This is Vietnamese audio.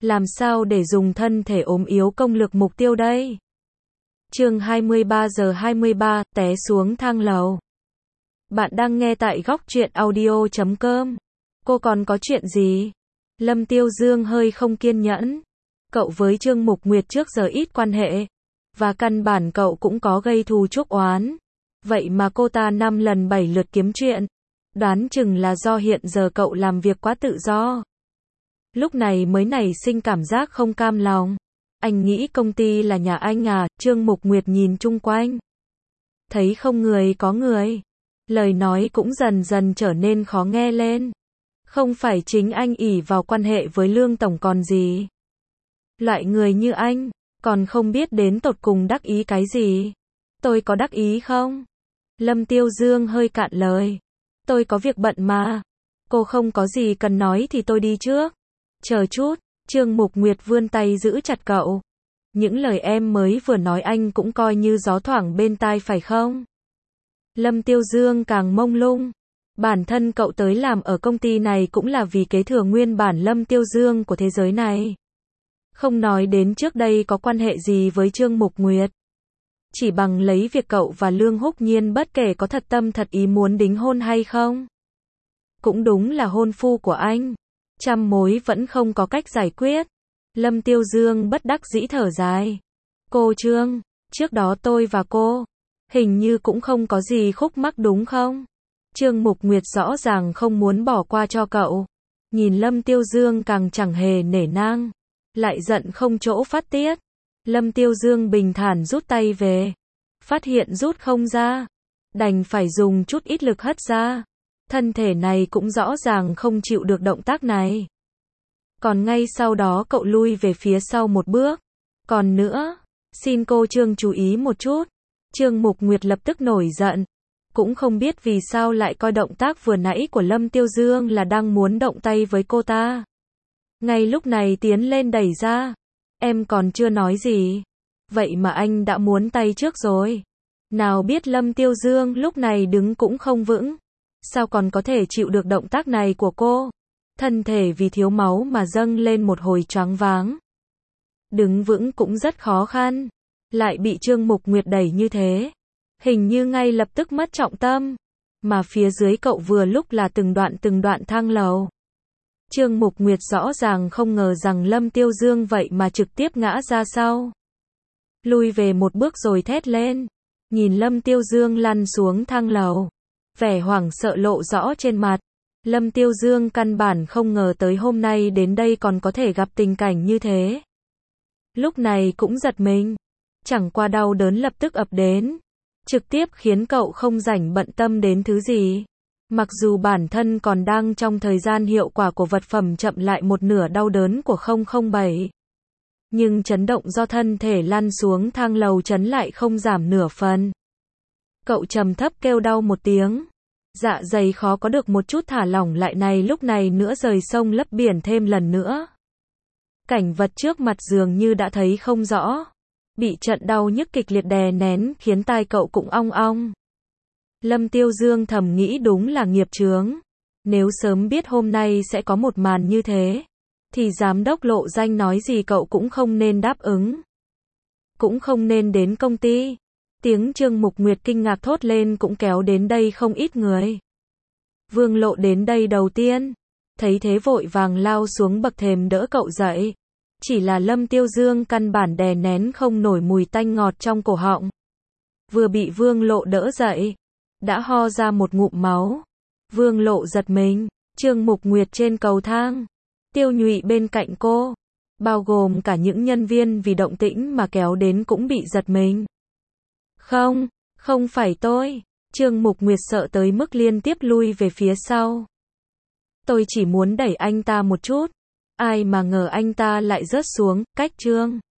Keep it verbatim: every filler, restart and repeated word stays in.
Làm sao để dùng thân thể ốm yếu công lược mục tiêu đây? Chương hai mươi ba giờ hai mươi ba, té xuống thang lầu. Bạn đang nghe tại góc truyện audio chấm com. Cô còn có chuyện gì? Lâm Tiêu Dương hơi không kiên nhẫn. Cậu với Trương Mục Nguyệt trước giờ ít quan hệ. Và căn bản cậu cũng có gây thù chuốc oán. Vậy mà cô ta năm lần bảy lượt kiếm chuyện. Đoán chừng là do hiện giờ cậu làm việc quá tự do. Lúc này mới nảy sinh cảm giác không cam lòng. Anh nghĩ công ty là nhà anh à? Trương Mục Nguyệt nhìn chung quanh. Thấy không người có người. Lời nói cũng dần dần trở nên khó nghe lên. Không phải chính anh ỷ vào quan hệ với Lương Tổng còn gì. Loại người như anh, còn không biết đến tột cùng đắc ý cái gì. Tôi có đắc ý không? Lâm Tiêu Dương hơi cạn lời. Tôi có việc bận mà. Cô không có gì cần nói thì tôi đi trước. Chờ chút, Trương Mục Nguyệt vươn tay giữ chặt cậu. Những lời em mới vừa nói anh cũng coi như gió thoảng bên tai phải không? Lâm Tiêu Dương càng mông lung. Bản thân cậu tới làm ở công ty này cũng là vì kế thừa nguyên bản Lâm Tiêu Dương của thế giới này. Không nói đến trước đây có quan hệ gì với Trương Mục Nguyệt. Chỉ bằng lấy việc cậu và Lương Húc Nhiên bất kể có thật tâm thật ý muốn đính hôn hay không. Cũng đúng là hôn phu của anh. Trăm mối vẫn không có cách giải quyết. Lâm Tiêu Dương bất đắc dĩ thở dài. Cô Trương, trước đó tôi và cô, hình như cũng không có gì khúc mắc đúng không? Trương Mục Nguyệt rõ ràng không muốn bỏ qua cho cậu. Nhìn Lâm Tiêu Dương càng chẳng hề nể nang. Lại giận không chỗ phát tiết. Lâm Tiêu Dương bình thản rút tay về. Phát hiện rút không ra. Đành phải dùng chút ít lực hất ra. Thân thể này cũng rõ ràng không chịu được động tác này. Còn ngay sau đó cậu lui về phía sau một bước. Còn nữa, xin cô Trương chú ý một chút. Trương Mục Nguyệt lập tức nổi giận. Cũng không biết vì sao lại coi động tác vừa nãy của Lâm Tiêu Dương là đang muốn động tay với cô ta. Ngay lúc này tiến lên đẩy ra. Em còn chưa nói gì. Vậy mà anh đã muốn tay trước rồi. Nào biết Lâm Tiêu Dương lúc này đứng cũng không vững. Sao còn có thể chịu được động tác này của cô? Thân thể vì thiếu máu mà dâng lên một hồi choáng váng. Đứng vững cũng rất khó khăn. Lại bị Trương Mục Nguyệt đẩy như thế. Hình như ngay lập tức mất trọng tâm. Mà phía dưới cậu vừa lúc là từng đoạn từng đoạn thang lầu. Trương Mục Nguyệt rõ ràng không ngờ rằng Lâm Tiêu Dương vậy mà trực tiếp ngã ra sau. Lui về một bước rồi thét lên. Nhìn Lâm Tiêu Dương lăn xuống thang lầu. Vẻ hoảng sợ lộ rõ trên mặt. Lâm Tiêu Dương căn bản không ngờ tới hôm nay đến đây còn có thể gặp tình cảnh như thế. Lúc này cũng giật mình. Chẳng qua đau đớn lập tức ập đến. Trực tiếp khiến cậu không rảnh bận tâm đến thứ gì. Mặc dù bản thân còn đang trong thời gian hiệu quả của vật phẩm chậm lại một nửa đau đớn của không không bảy. Nhưng chấn động do thân thể lăn xuống thang lầu chấn lại không giảm nửa phần. Cậu trầm thấp kêu đau một tiếng. Dạ dày khó có được một chút thả lỏng lại này lúc này nữa rời sông lấp biển thêm lần nữa. Cảnh vật trước mặt dường như đã thấy không rõ. Bị trận đau nhức kịch liệt đè nén khiến tai cậu cũng ong ong. Lâm Tiêu Dương thầm nghĩ đúng là nghiệp chướng. Nếu sớm biết hôm nay sẽ có một màn như thế, thì giám đốc Lộ Danh nói gì cậu cũng không nên đáp ứng. Cũng không nên đến công ty. Tiếng Trương Mục Nguyệt kinh ngạc thốt lên cũng kéo đến đây không ít người. Vương Lộ đến đây đầu tiên. Thấy thế vội vàng lao xuống bậc thềm đỡ cậu dậy. Chỉ là Lâm Tiêu Dương căn bản đè nén không nổi mùi tanh ngọt trong cổ họng. Vừa bị Vương Lộ đỡ dậy, đã ho ra một ngụm máu. Vương Lộ giật mình. Trương Mục Nguyệt trên cầu thang. Tiêu Nhụy bên cạnh cô. Bao gồm cả những nhân viên vì động tĩnh mà kéo đến cũng bị giật mình. Không, không phải tôi. Trương Mục Nguyệt sợ tới mức liên tiếp lui về phía sau. Tôi chỉ muốn đẩy anh ta một chút. Ai mà ngờ anh ta lại rớt xuống, cách Trương